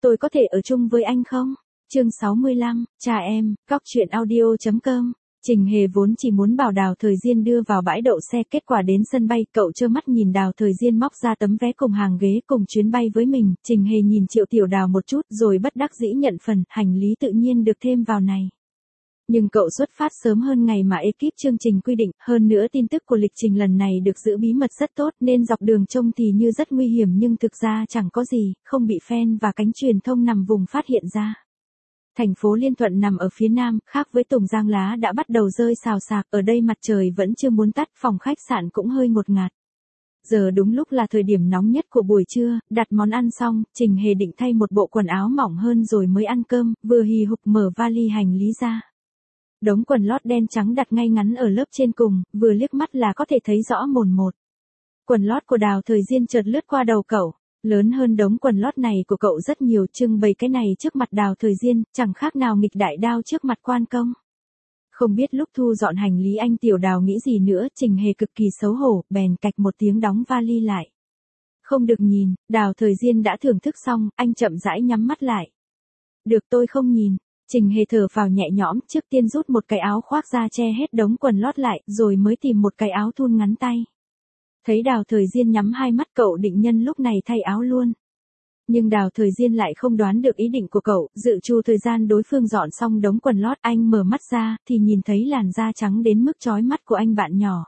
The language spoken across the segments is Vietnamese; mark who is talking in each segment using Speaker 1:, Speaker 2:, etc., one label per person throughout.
Speaker 1: tôi có thể ở chung với anh không? Chương 65, cha em, Cóc truyện audio.com. Trình Hề vốn chỉ muốn bảo Đào Thời Diên đưa vào bãi đậu xe, kết quả đến sân bay, cậu trơ mắt nhìn Đào Thời Diên móc ra tấm vé cùng hàng ghế cùng chuyến bay với mình. Trình Hề nhìn Triệu Tiểu Đào một chút rồi bất đắc dĩ nhận phần, hành lý tự nhiên được thêm vào này. Nhưng cậu xuất phát sớm hơn ngày mà ekip chương trình quy định, hơn nữa tin tức của lịch trình lần này được giữ bí mật rất tốt nên dọc đường trông thì như rất nguy hiểm nhưng thực ra chẳng có gì, không bị fan và cánh truyền thông nằm vùng phát hiện ra. Thành phố Liên Thuận nằm ở phía nam, khác với Tùng Giang lá đã bắt đầu rơi xào xạc, ở đây mặt trời vẫn chưa muốn tắt, phòng khách sạn cũng hơi ngột ngạt. Giờ đúng lúc là thời điểm nóng nhất của buổi trưa, đặt món ăn xong, Trình Hề định thay một bộ quần áo mỏng hơn rồi mới ăn cơm, vừa hì hục mở vali hành lý ra. Đống quần lót đen trắng đặt ngay ngắn ở lớp trên cùng, vừa liếc mắt là có thể thấy rõ mồn một. Quần lót của Đào Thời Diên chợt lướt qua đầu cậu, lớn hơn đống quần lót này của cậu rất nhiều, trưng bày cái này trước mặt Đào Thời Diên, chẳng khác nào nghịch đại đao trước mặt quan công. Không biết lúc thu dọn hành lý anh Tiểu Đào nghĩ gì nữa, Trình Hề cực kỳ xấu hổ, bèn cạch một tiếng đóng vali lại. Không được nhìn, Đào Thời Diên đã thưởng thức xong, anh chậm rãi nhắm mắt lại. Được, tôi không nhìn. Trình Hề thở phào nhẹ nhõm, trước tiên rút một cái áo khoác ra che hết đống quần lót lại, rồi mới tìm một cái áo thun ngắn tay. Thấy Đào Thời Diên nhắm hai mắt, cậu định nhân lúc này thay áo luôn. Nhưng Đào Thời Diên lại không đoán được ý định của cậu, dự trù thời gian đối phương dọn xong đống quần lót, anh mở mắt ra, thì nhìn thấy làn da trắng đến mức chói mắt của anh bạn nhỏ.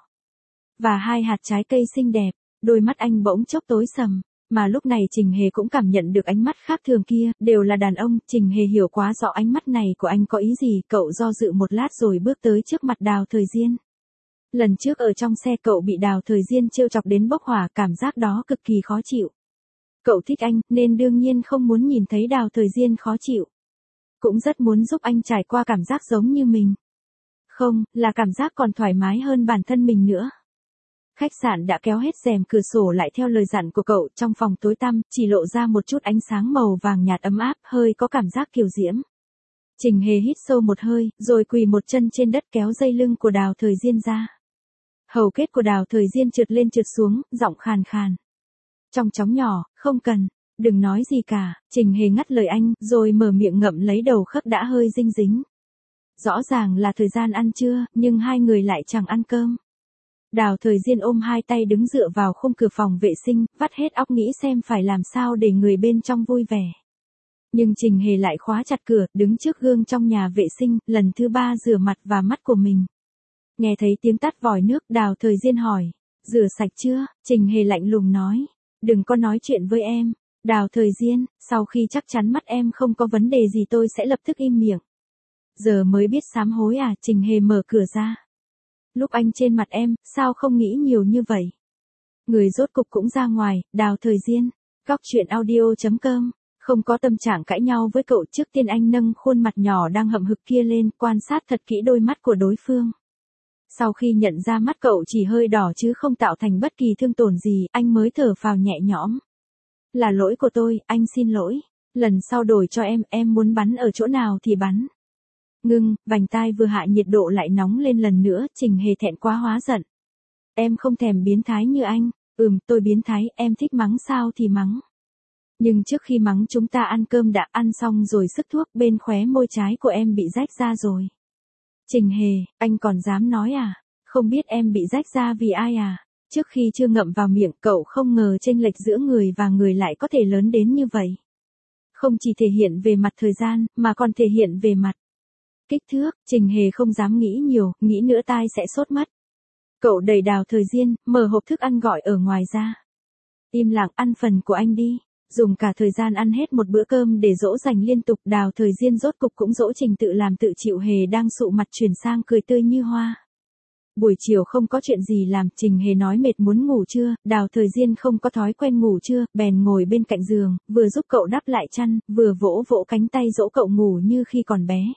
Speaker 1: Và hai hạt trái cây xinh đẹp, đôi mắt anh bỗng chốc tối sầm. Mà lúc này Trình Hề cũng cảm nhận được ánh mắt khác thường kia, đều là đàn ông, Trình Hề hiểu quá rõ ánh mắt này của anh có ý gì, cậu do dự một lát rồi bước tới trước mặt Đào Thời Diên. Lần trước ở trong xe cậu bị Đào Thời Diên trêu chọc đến bốc hỏa, cảm giác đó cực kỳ khó chịu. Cậu thích anh, nên đương nhiên không muốn nhìn thấy Đào Thời Diên khó chịu. Cũng rất muốn giúp anh trải qua cảm giác giống như mình. Không, là cảm giác còn thoải mái hơn bản thân mình nữa. Khách sạn đã kéo hết rèm cửa sổ lại theo lời dặn của cậu, trong phòng tối tăm, chỉ lộ ra một chút ánh sáng màu vàng nhạt ấm áp, hơi có cảm giác kiều diễm. Trình Hề hít sâu một hơi, rồi quỳ một chân trên đất kéo dây lưng của Đào Thời Diên ra. Hầu kết của Đào Thời Diên trượt lên trượt xuống, giọng khàn khàn. Trong chóng nhỏ, không cần, đừng nói gì cả, Trình Hề ngắt lời anh, rồi mở miệng ngậm lấy đầu khớp đã hơi dinh dính. Rõ ràng là thời gian ăn trưa, nhưng hai người lại chẳng ăn cơm. Đào Thời Diên ôm hai tay đứng dựa vào khung cửa phòng vệ sinh, vắt hết óc nghĩ xem phải làm sao để người bên trong vui vẻ. Nhưng Trình Hề lại khóa chặt cửa, đứng trước gương trong nhà vệ sinh, lần thứ ba rửa mặt và mắt của mình. Nghe thấy tiếng tắt vòi nước, Đào Thời Diên hỏi, rửa sạch chưa? Trình Hề lạnh lùng nói, đừng có nói chuyện với em. Đào Thời Diên, sau khi chắc chắn mắt em không có vấn đề gì tôi sẽ lập tức im miệng. Giờ mới biết sám hối à? Trình Hề mở cửa ra. Lúc anh trên mặt em, sao không nghĩ nhiều như vậy? Người rốt cục cũng ra ngoài, Đào Thời Diên, Cóc truyện audio.com, không có tâm trạng cãi nhau với cậu, trước tiên anh nâng khuôn mặt nhỏ đang hậm hực kia lên, quan sát thật kỹ đôi mắt của đối phương. Sau khi nhận ra mắt cậu chỉ hơi đỏ chứ không tạo thành bất kỳ thương tổn gì, anh mới thở phào nhẹ nhõm. Là lỗi của tôi, anh xin lỗi. Lần sau đổi cho em muốn bắn ở chỗ nào thì bắn. Ngưng, vành tai vừa hạ nhiệt độ lại nóng lên lần nữa, Trình Hề thẹn quá hóa giận. Em không thèm biến thái như anh. Tôi biến thái, em thích mắng sao thì mắng. Nhưng trước khi mắng chúng ta ăn cơm đã, ăn xong rồi sức thuốc, bên khóe môi trái của em bị rách ra rồi. Trình Hề, anh còn dám nói à? Không biết em bị rách ra vì ai à? Trước khi chưa ngậm vào miệng, cậu không ngờ chênh lệch giữa người và người lại có thể lớn đến như vậy. Không chỉ thể hiện về mặt thời gian, mà còn thể hiện về mặt kích thước. Trình Hề không dám nghĩ nhiều, nghĩ nữa tai sẽ sốt mất. Cậu đẩy Đào Thời Diên, mở hộp thức ăn gọi ở ngoài ra. Im lặng, ăn phần của anh đi. Dùng cả thời gian ăn hết một bữa cơm để dỗ dành liên tục, Đào Thời Diên rốt cục cũng dỗ Trình tự làm tự chịu. Hề đang sụ mặt chuyển sang cười tươi như hoa. Buổi chiều không có chuyện gì làm, Trình Hề nói mệt muốn ngủ trưa, Đào Thời Diên không có thói quen ngủ trưa, bèn ngồi bên cạnh giường, vừa giúp cậu đắp lại chăn, vừa vỗ vỗ cánh tay dỗ cậu ngủ như khi còn bé.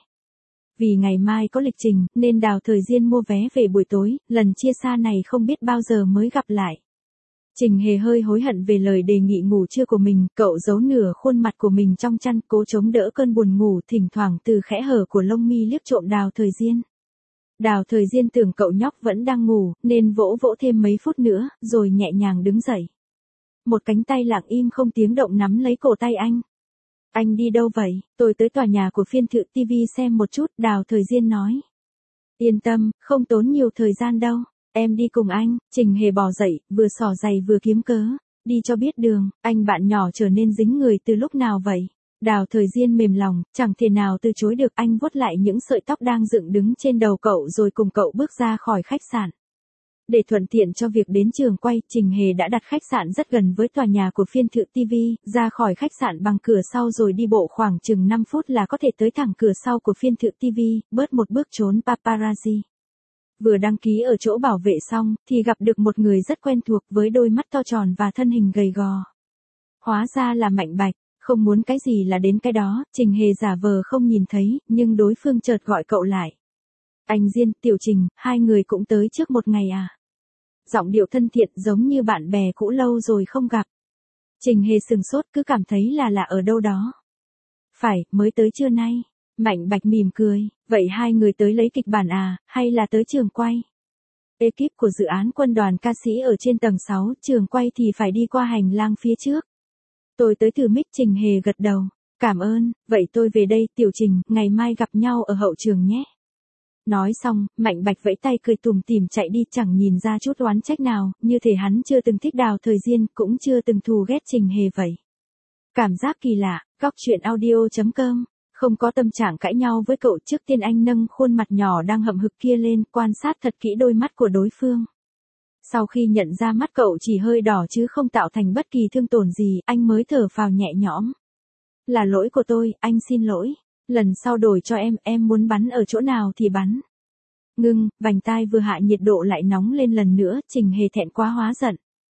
Speaker 1: Vì ngày mai có lịch trình, nên Đào Thời Diên mua vé về buổi tối, lần chia xa này không biết bao giờ mới gặp lại. Trình Hề hơi hối hận về lời đề nghị ngủ trưa của mình, cậu giấu nửa khuôn mặt của mình trong chăn, cố chống đỡ cơn buồn ngủ, thỉnh thoảng từ khẽ hở của lông mi liếc trộm Đào Thời Diên. Đào Thời Diên tưởng cậu nhóc vẫn đang ngủ, nên vỗ vỗ thêm mấy phút nữa, rồi nhẹ nhàng đứng dậy. Một cánh tay lặng im không tiếng động nắm lấy cổ tay anh. Anh đi đâu vậy? Tôi tới tòa nhà của phiên thự TV xem một chút, Đào Thời Diên nói. Yên tâm, không tốn nhiều thời gian đâu. Em đi cùng anh. Trình Hề bò dậy, vừa xỏ giày vừa kiếm cớ. Đi cho biết đường, anh bạn nhỏ trở nên dính người từ lúc nào vậy? Đào Thời Diên mềm lòng, chẳng thể nào từ chối được. Anh vuốt lại những sợi tóc đang dựng đứng trên đầu cậu rồi cùng cậu bước ra khỏi khách sạn. Để thuận tiện cho việc đến trường quay, Trình Hề đã đặt khách sạn rất gần với tòa nhà của phiên thự TV, ra khỏi khách sạn bằng cửa sau rồi đi bộ khoảng chừng 5 phút là có thể tới thẳng cửa sau của phiên thự TV, bớt một bước trốn paparazzi. Vừa đăng ký ở chỗ bảo vệ xong, thì gặp được một người rất quen thuộc với đôi mắt to tròn và thân hình gầy gò. Hóa ra là Mạnh Bạch, không muốn cái gì là đến cái đó, Trình Hề giả vờ không nhìn thấy, nhưng đối phương chợt gọi cậu lại. Anh Diên, Tiểu Trình, hai người cũng tới trước một ngày à? Giọng điệu thân thiện giống như bạn bè cũ lâu rồi không gặp. Trình Hề sừng sốt cứ cảm thấy là ở đâu đó. Phải, mới tới trưa nay. Mạnh Bạch mỉm cười, vậy hai người tới lấy kịch bản à, hay là tới trường quay? Ekip của dự án Quân đoàn ca sĩ ở trên tầng 6, trường quay thì phải đi qua hành lang phía trước. Tôi tới thử mic. Trình Hề gật đầu. Cảm ơn, vậy tôi về đây. Tiểu Trình, ngày mai gặp nhau ở hậu trường nhé. Nói xong, Mạnh Bạch vẫy tay cười tủm tỉm chạy đi, chẳng nhìn ra chút oán trách nào, như thể hắn chưa từng thích Đào Thời Diên, cũng chưa từng thù ghét Trình Hề vậy. Cảm giác kỳ lạ. Góc truyện audio.com. Không có tâm trạng cãi nhau với cậu. Trước tiên anh nâng khuôn mặt nhỏ đang hậm hực kia lên, quan sát thật kỹ đôi mắt của đối phương. Sau khi nhận ra mắt cậu chỉ hơi đỏ chứ không tạo thành bất kỳ thương tổn gì, anh mới thở phào nhẹ nhõm. Là lỗi của tôi, anh xin lỗi. Lần sau đổi cho em muốn bắn ở chỗ nào thì bắn. Ngưng, vành tai vừa hạ nhiệt độ lại nóng lên lần nữa. Trình Hề thẹn quá hóa giận.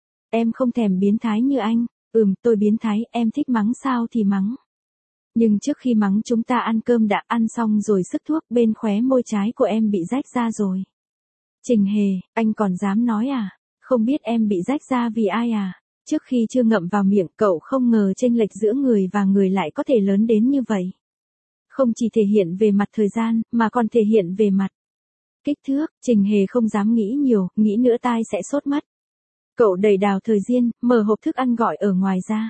Speaker 1: Em không thèm biến thái như anh. Tôi biến thái, em thích mắng sao thì mắng. Nhưng trước khi mắng chúng ta ăn cơm đã. Ăn xong rồi sức thuốc bên khóe môi trái của em bị rách ra rồi. Trình Hề, anh còn dám nói à? Không biết em bị rách ra vì ai à? Trước khi chưa ngậm vào miệng, cậu không ngờ chênh lệch giữa người và người lại có thể lớn đến như vậy. Không chỉ thể hiện về mặt thời gian, mà còn thể hiện về mặt kích thước. Trình Hề không dám nghĩ nhiều, nghĩ nữa tai sẽ sốt mất. Cậu đẩy Đào Thời Diên, mở hộp thức ăn gọi ở ngoài ra.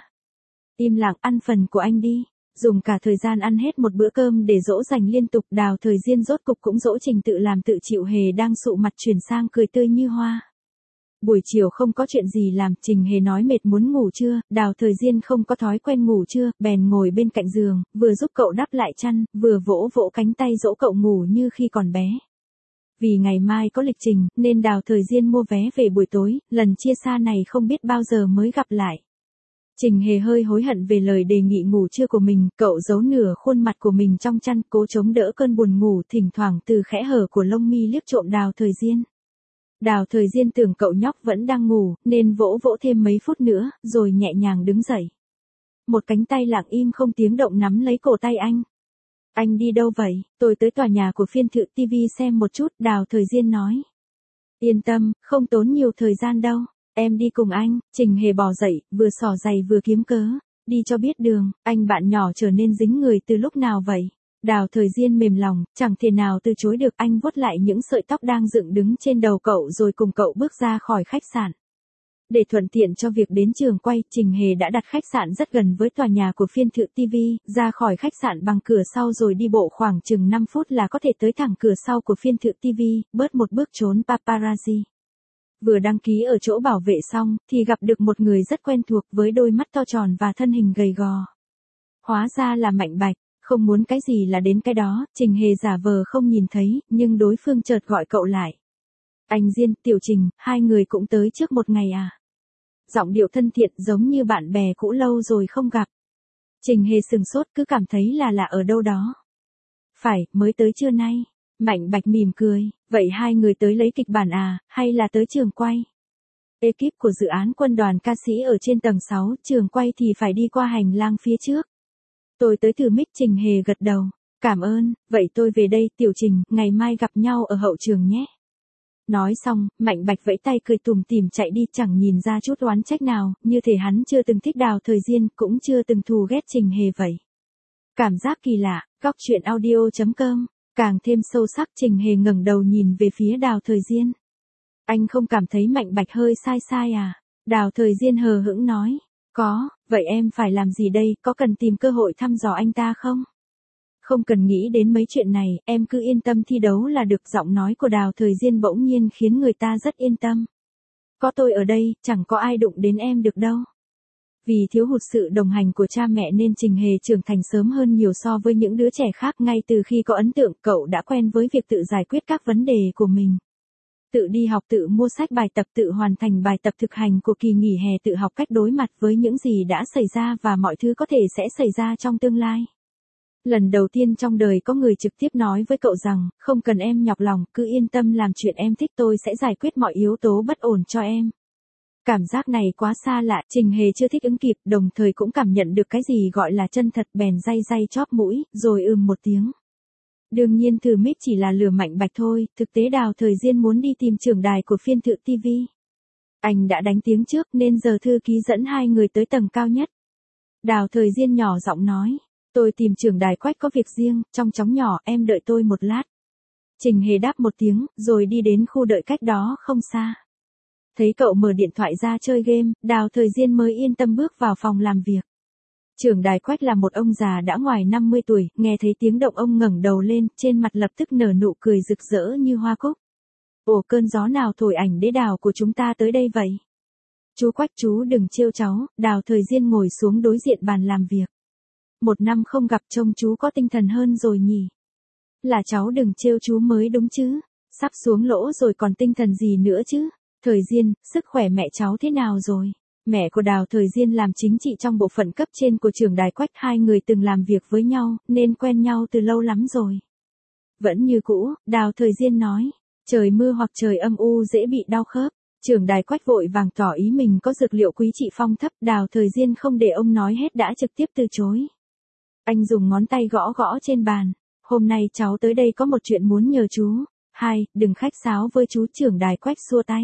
Speaker 1: Im lặng, ăn phần của anh đi. Dùng cả thời gian ăn hết một bữa cơm để dỗ dành liên tục. Đào Thời Diên rốt cục cũng dỗ Trình tự làm tự chịu. Hề đang sụ mặt chuyển sang cười tươi như hoa. Buổi chiều không có chuyện gì làm, Trình Hề nói mệt muốn ngủ trưa. Đào Thời Diên không có thói quen ngủ trưa, bèn ngồi bên cạnh giường, vừa giúp cậu đắp lại chăn, vừa vỗ vỗ cánh tay dỗ cậu ngủ như khi còn bé. Vì ngày mai có lịch trình, nên Đào Thời Diên mua vé về buổi tối, lần chia xa này không biết bao giờ mới gặp lại. Trình Hề hơi hối hận về lời đề nghị ngủ trưa của mình, cậu giấu nửa khuôn mặt của mình trong chăn, cố chống đỡ cơn buồn ngủ, thỉnh thoảng từ khẽ hở của lông mi liếc trộm Đào Thời Diên. Đào Thời Diên tưởng cậu nhóc vẫn đang ngủ, nên vỗ vỗ thêm mấy phút nữa, rồi nhẹ nhàng đứng dậy. Một cánh tay lặng im không tiếng động nắm lấy cổ tay anh. Anh đi đâu vậy? Tôi tới tòa nhà của phiên thự TV xem một chút, Đào Thời Diên nói. Yên tâm, không tốn nhiều thời gian đâu. Em đi cùng anh. Trình Hề bò dậy, vừa xỏ giày vừa kiếm cớ. Đi cho biết đường, anh bạn nhỏ trở nên dính người từ lúc nào vậy? Đào Thời Diên mềm lòng, chẳng thể nào từ chối được. Anh vuốt lại những sợi tóc đang dựng đứng trên đầu cậu rồi cùng cậu bước ra khỏi khách sạn. Để thuận tiện cho việc đến trường quay, Trình Hề đã đặt khách sạn rất gần với tòa nhà của phiên thự TV, ra khỏi khách sạn bằng cửa sau rồi đi bộ khoảng chừng 5 phút là có thể tới thẳng cửa sau của phiên thự TV, bớt một bước trốn paparazzi. Vừa đăng ký ở chỗ bảo vệ xong, thì gặp được một người rất quen thuộc với đôi mắt to tròn và thân hình gầy gò. Hóa ra là Mạnh Bạch, không muốn cái gì là đến cái đó, Trình Hề giả vờ không nhìn thấy, nhưng đối phương chợt gọi cậu lại. Anh Diên, Tiểu Trình, hai người cũng tới trước một ngày à? Giọng điệu thân thiện giống như bạn bè cũ lâu rồi không gặp. Trình Hề sừng sốt cứ cảm thấy là ở đâu đó. Phải, mới tới trưa nay. Mạnh Bạch mỉm cười, vậy hai người tới lấy kịch bản à, hay là tới trường quay? Ekip của dự án Quân đoàn ca sĩ ở trên tầng 6, trường quay thì phải đi qua hành lang phía trước. Tôi tới thử mic. Trình Hề gật đầu. Cảm ơn, vậy tôi về đây. Tiểu Trình, ngày mai gặp nhau ở hậu trường nhé. Nói xong, Mạnh Bạch vẫy tay cười tủm tỉm chạy đi, chẳng nhìn ra chút oán trách nào, như thể hắn chưa từng thích Đào Thời Diên, cũng chưa từng thù ghét Trình Hề vậy. Cảm giác kỳ lạ. Góc truyện audio.com. Càng thêm sâu sắc. Trình Hề ngẩng đầu nhìn về phía Đào Thời Diên. Anh không cảm thấy Mạnh Bạch hơi sai à? Đào Thời Diên hờ hững nói. Có, vậy em phải làm gì đây, có cần tìm cơ hội thăm dò anh ta không? Không cần nghĩ đến mấy chuyện này, em cứ yên tâm thi đấu là được. Giọng nói của Đào Thời Diên bỗng nhiên khiến người ta rất yên tâm. Có tôi ở đây, chẳng có ai đụng đến em được đâu. Vì thiếu hụt sự đồng hành của cha mẹ nên Trình Hề trưởng thành sớm hơn nhiều so với những đứa trẻ khác. Ngay từ khi có ấn tượng, cậu đã quen với việc tự giải quyết các vấn đề của mình. Tự đi học, tự mua sách bài tập, tự hoàn thành bài tập thực hành của kỳ nghỉ hè, tự học cách đối mặt với những gì đã xảy ra và mọi thứ có thể sẽ xảy ra trong tương lai. Lần đầu tiên trong đời có người trực tiếp nói với cậu rằng, không cần em nhọc lòng, cứ yên tâm làm chuyện em thích, tôi sẽ giải quyết mọi yếu tố bất ổn cho em. Cảm giác này quá xa lạ, Trình Hề chưa thích ứng kịp, đồng thời cũng cảm nhận được cái gì gọi là chân thật, bèn day day chóp mũi, rồi một tiếng. Đương nhiên thử mic chỉ là lừa Mạnh Bạch thôi, thực tế Đào Thời Diên muốn đi tìm trưởng đài của phiên thự TV. Anh đã đánh tiếng trước nên giờ thư ký dẫn hai người tới tầng cao nhất. Đào Thời Diên nhỏ giọng nói, tôi tìm trưởng đài Quách có việc riêng, trong chóng nhỏ, em đợi tôi một lát. Trình Hề đáp một tiếng, rồi đi đến khu đợi cách đó không xa. Thấy cậu mở điện thoại ra chơi game, Đào Thời Diên mới yên tâm bước vào phòng làm việc. Trưởng đài Quách là một ông già đã ngoài 50 tuổi, nghe thấy tiếng động ông ngẩng đầu lên, trên mặt lập tức nở nụ cười rực rỡ như hoa cúc. Ồ, cơn gió nào thổi ảnh đế đào của chúng ta tới đây vậy? Chú Quách, chú đừng trêu cháu. Đào Thời Diên ngồi xuống đối diện bàn làm việc. Một năm không gặp, trông chú có tinh thần hơn rồi nhỉ? Là cháu đừng trêu chú mới đúng chứ? Sắp xuống lỗ rồi còn tinh thần gì nữa chứ? Thời Diên, sức khỏe mẹ cháu thế nào rồi? Mẹ của Đào Thời Diên làm chính trị trong bộ phận cấp trên của trưởng đài Quách, hai người từng làm việc với nhau, nên quen nhau từ lâu lắm rồi. Vẫn như cũ, Đào Thời Diên nói, trời mưa hoặc trời âm u dễ bị đau khớp. Trưởng đài Quách vội vàng tỏ ý mình có dược liệu quý trị phong thấp, Đào Thời Diên không để ông nói hết đã trực tiếp từ chối. Anh dùng ngón tay gõ gõ trên bàn, hôm nay cháu tới đây có một chuyện muốn nhờ chú. Hai, đừng khách sáo với chú. Trưởng đài Quách xua tay.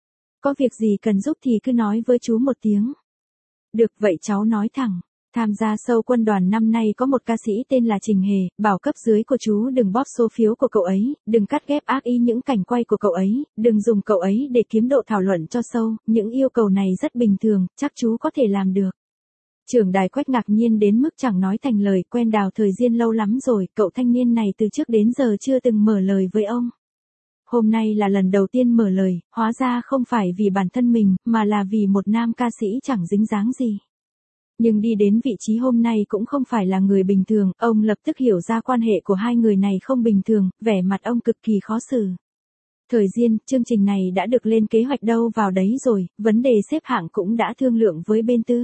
Speaker 1: Có việc gì cần giúp thì cứ nói với chú một tiếng. Được, vậy cháu nói thẳng. Tham gia show quân đoàn năm nay có một ca sĩ tên là Trình Hề, bảo cấp dưới của chú đừng bóp số phiếu của cậu ấy, đừng cắt ghép ác ý những cảnh quay của cậu ấy, đừng dùng cậu ấy để kiếm độ thảo luận cho show, những yêu cầu này rất bình thường, chắc chú có thể làm được. Trưởng đài Quách ngạc nhiên đến mức chẳng nói thành lời, quen Đào Thời Diên lâu lắm rồi, cậu thanh niên này từ trước đến giờ chưa từng mở lời với ông. Hôm nay là lần đầu tiên mở lời, hóa ra không phải vì bản thân mình, mà là vì một nam ca sĩ chẳng dính dáng gì. Nhưng đi đến vị trí hôm nay cũng không phải là người bình thường, ông lập tức hiểu ra quan hệ của hai người này không bình thường, vẻ mặt ông cực kỳ khó xử. Thời Diên, chương trình này đã được lên kế hoạch đâu vào đấy rồi, vấn đề xếp hạng cũng đã thương lượng với bên tư.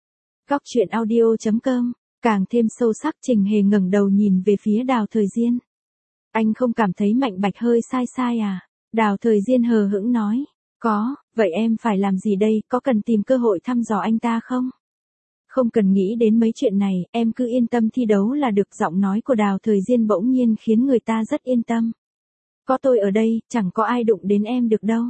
Speaker 1: Góc truyện audio.com, càng thêm sâu sắc. Trình Hề ngẩng đầu nhìn về phía Đào Thời Diên. Anh không cảm thấy Mạnh Bạch hơi sai sai à? Đào Thời Diên hờ hững nói. Có, vậy em phải làm gì đây, có cần tìm cơ hội thăm dò anh ta không? Không cần nghĩ đến mấy chuyện này, em cứ yên tâm thi đấu là được. Giọng nói của Đào Thời Diên bỗng nhiên khiến người ta rất yên tâm. Có tôi ở đây, chẳng có ai đụng đến em được đâu.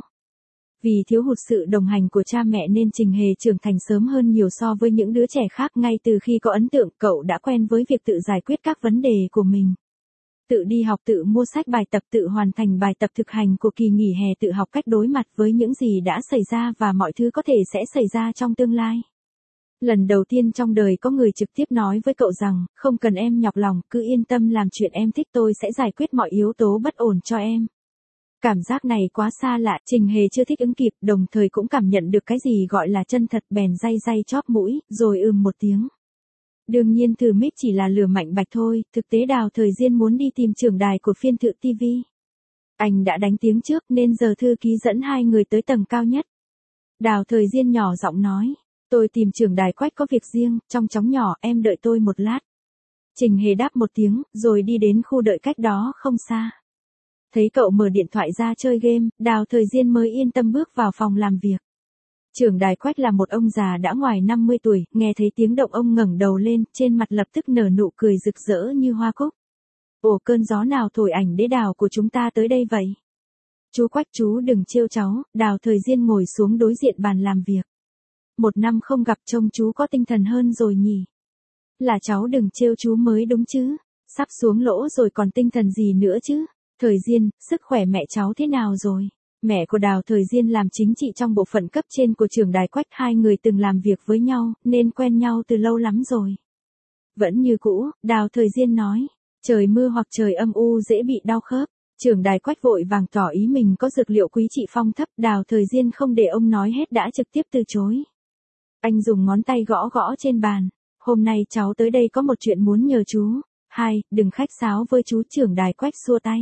Speaker 1: Vì thiếu hụt sự đồng hành của cha mẹ nên Trình Hề trưởng thành sớm hơn nhiều so với những đứa trẻ khác. Ngay từ khi có ấn tượng, cậu đã quen với việc tự giải quyết các vấn đề của mình. Tự đi học, tự mua sách bài tập, tự hoàn thành bài tập thực hành của kỳ nghỉ hè, tự học cách đối mặt với những gì đã xảy ra và mọi thứ có thể sẽ xảy ra trong tương lai. Lần đầu tiên trong đời có người trực tiếp nói với cậu rằng, không cần em nhọc lòng, cứ yên tâm làm chuyện em thích, tôi sẽ giải quyết mọi yếu tố bất ổn cho em. Cảm giác này quá xa lạ, Trình Hề chưa thích ứng kịp, đồng thời cũng cảm nhận được cái gì gọi là chân thật, bèn day day chóp mũi, rồi một tiếng. Đương nhiên thử mic chỉ là lừa Mạnh Bạch thôi, thực tế Đào Thời Diên muốn đi tìm trưởng đài của phiên thự TV. Anh đã đánh tiếng trước nên giờ thư ký dẫn hai người tới tầng cao nhất. Đào Thời Diên nhỏ giọng nói, tôi tìm trưởng đài Quách có việc riêng, trong chóng nhỏ, em đợi tôi một lát. Trình Hề đáp một tiếng, rồi đi đến khu đợi cách đó không xa. Thấy cậu mở điện thoại ra chơi game, Đào Thời Diên mới yên tâm bước vào phòng làm việc. Trưởng đài Quách là một ông già đã ngoài 50 tuổi, nghe thấy tiếng động ông ngẩng đầu lên, trên mặt lập tức nở nụ cười rực rỡ như hoa cúc. Ồ, cơn gió nào thổi ảnh đế đào của chúng ta tới đây vậy? Chú Quách, chú đừng trêu cháu. Đào Thời Diên ngồi xuống đối diện bàn làm việc. Một năm không gặp, trông chú có tinh thần hơn rồi nhỉ? Là cháu đừng trêu chú mới đúng chứ? Sắp xuống lỗ rồi còn tinh thần gì nữa chứ? Thời Diên, sức khỏe mẹ cháu thế nào rồi? Mẹ của Đào Thời Diên làm chính trị trong bộ phận cấp trên của trưởng đài Quách, hai người từng làm việc với nhau, nên quen nhau từ lâu lắm rồi. Vẫn như cũ, Đào Thời Diên nói, trời mưa hoặc trời âm u dễ bị đau khớp. Trưởng đài Quách vội vàng tỏ ý mình có dược liệu quý trị phong thấp, Đào Thời Diên không để ông nói hết đã trực tiếp từ chối. Anh dùng ngón tay gõ gõ trên bàn, hôm nay cháu tới đây có một chuyện muốn nhờ chú. Hai, đừng khách sáo với chú. Trưởng đài Quách xua tay.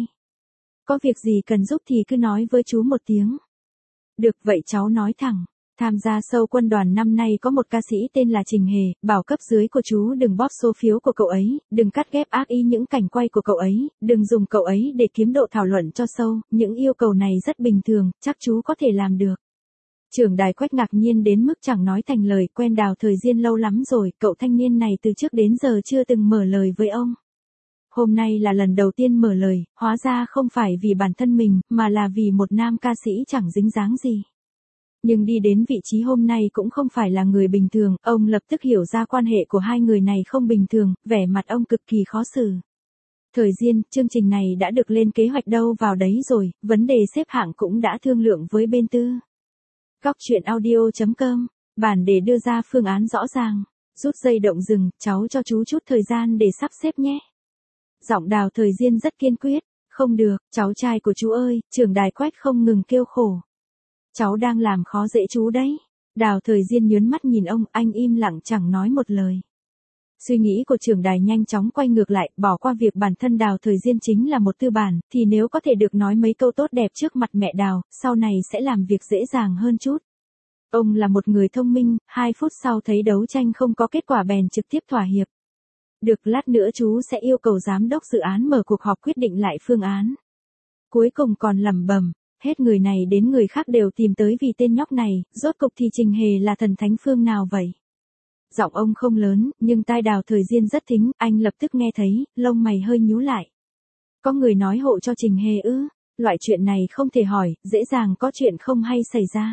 Speaker 1: Có việc gì cần giúp thì cứ nói với chú một tiếng. Được vậy cháu nói thẳng. Tham gia show quân đoàn năm nay có một ca sĩ tên là Trình Hề, bảo cấp dưới của chú đừng bóp số phiếu của cậu ấy, đừng cắt ghép ác ý những cảnh quay của cậu ấy, đừng dùng cậu ấy để kiếm độ thảo luận cho show, những yêu cầu này rất bình thường, chắc chú có thể làm được. Trưởng đài Quách ngạc nhiên đến mức chẳng nói thành lời, quen Đào Thời Diên lâu lắm rồi, cậu thanh niên này từ trước đến giờ chưa từng mở lời với ông. Hôm nay là lần đầu tiên mở lời, hóa ra không phải vì bản thân mình, mà là vì một nam ca sĩ chẳng dính dáng gì. Nhưng đi đến vị trí hôm nay cũng không phải là người bình thường, ông lập tức hiểu ra quan hệ của hai người này không bình thường, vẻ mặt ông cực kỳ khó xử. Thời Diên, chương trình này đã được lên kế hoạch đâu vào đấy rồi, vấn đề xếp hạng cũng đã thương lượng với bên tư. Góc truyện audio.com, bản để đưa ra phương án rõ ràng. Rút dây động dừng, cháu cho chú chút thời gian để sắp xếp nhé. Giọng Đào Thời Diên rất kiên quyết. Không được, cháu trai của chú ơi, trưởng đài Quách không ngừng kêu khổ. Cháu đang làm khó dễ chú đấy. Đào Thời Diên nhớn mắt nhìn ông, anh im lặng chẳng nói một lời. Suy nghĩ của trưởng đài nhanh chóng quay ngược lại, bỏ qua việc bản thân Đào Thời Diên chính là một tư bản, thì nếu có thể được nói mấy câu tốt đẹp trước mặt mẹ Đào, sau này sẽ làm việc dễ dàng hơn chút. Ông là một người thông minh, 2 phút sau thấy đấu tranh không có kết quả bèn trực tiếp thỏa hiệp. Được, lát nữa chú sẽ yêu cầu giám đốc dự án mở cuộc họp quyết định lại phương án. Cuối cùng còn lẩm bẩm, hết người này đến người khác đều tìm tới vì tên nhóc này, rốt cục thì Trình Hề là thần thánh phương nào vậy? Giọng ông không lớn, nhưng tai Đào Thời Diên rất thính, anh lập tức nghe thấy, lông mày hơi nhíu lại. Có người nói hộ cho Trình Hề ư? Loại chuyện này không thể hỏi, dễ dàng có chuyện không hay xảy ra.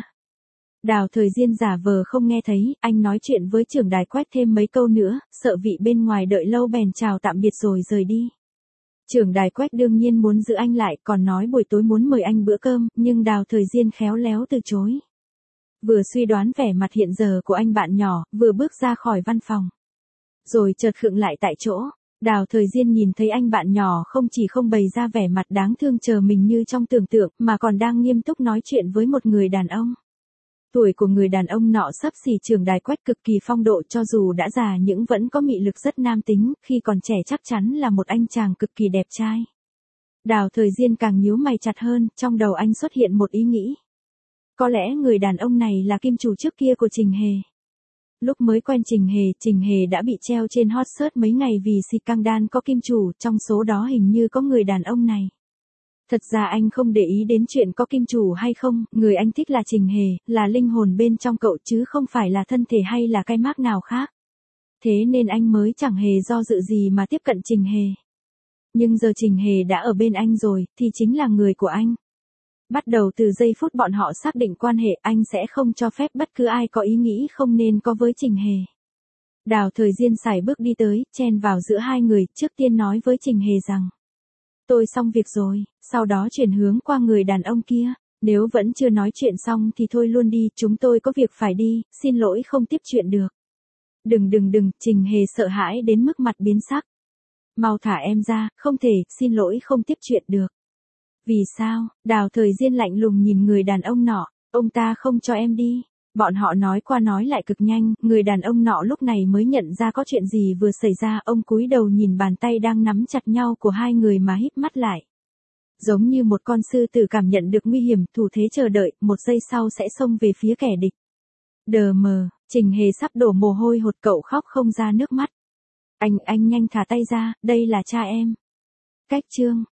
Speaker 1: Đào Thời Diên giả vờ không nghe thấy, anh nói chuyện với trưởng đài Quách thêm mấy câu nữa, sợ vị bên ngoài đợi lâu bèn chào tạm biệt rồi rời đi. Trưởng đài Quách đương nhiên muốn giữ anh lại, còn nói buổi tối muốn mời anh bữa cơm, nhưng Đào Thời Diên khéo léo từ chối. Vừa suy đoán vẻ mặt hiện giờ của anh bạn nhỏ, vừa bước ra khỏi văn phòng. Rồi chợt khựng lại tại chỗ, Đào Thời Diên nhìn thấy anh bạn nhỏ không chỉ không bày ra vẻ mặt đáng thương chờ mình như trong tưởng tượng, mà còn đang nghiêm túc nói chuyện với một người đàn ông. Tuổi của người đàn ông nọ xấp xỉ trưởng đài Quách, cực kỳ phong độ, cho dù đã già nhưng vẫn có mị lực rất nam tính, khi còn trẻ chắc chắn là một anh chàng cực kỳ đẹp trai. Đào Thời Diên càng nhíu mày chặt hơn, trong đầu anh xuất hiện một ý nghĩ. Có lẽ người đàn ông này là kim chủ trước kia của Trình Hề. Lúc mới quen Trình Hề đã bị treo trên hot search mấy ngày vì scandal có kim chủ, trong số đó hình như có người đàn ông này. Thật ra anh không để ý đến chuyện có kim chủ hay không, người anh thích là Trình Hề, là linh hồn bên trong cậu chứ không phải là thân thể hay là cái mác nào khác. Thế nên anh mới chẳng hề do dự gì mà tiếp cận Trình Hề. Nhưng giờ Trình Hề đã ở bên anh rồi, thì chính là người của anh. Bắt đầu từ giây phút bọn họ xác định quan hệ, anh sẽ không cho phép bất cứ ai có ý nghĩ không nên có với Trình Hề. Đào Thời Diên sải bước đi tới, chen vào giữa hai người, trước tiên nói với Trình Hề rằng. Tôi xong việc rồi, sau đó chuyển hướng qua người đàn ông kia. Nếu vẫn chưa nói chuyện xong thì thôi luôn đi, chúng tôi có việc phải đi, xin lỗi không tiếp chuyện được. Đừng, Trình Hề sợ hãi đến mức mặt biến sắc. Mau thả em ra, không thể, xin lỗi không tiếp chuyện được. Vì sao? Đào Thời Diên lạnh lùng nhìn người đàn ông nọ, ông ta không cho em đi. Bọn họ nói qua nói lại cực nhanh, người đàn ông nọ lúc này mới nhận ra có chuyện gì vừa xảy ra, ông cúi đầu nhìn bàn tay đang nắm chặt nhau của hai người mà híp mắt lại. Giống như một con sư tử cảm nhận được nguy hiểm, thủ thế chờ đợi, một giây sau sẽ xông về phía kẻ địch. Đờ mờ, Trình Hề sắp đổ mồ hôi hột, cậu khóc không ra nước mắt. Anh nhanh thả tay ra, đây là cha em. Cách chương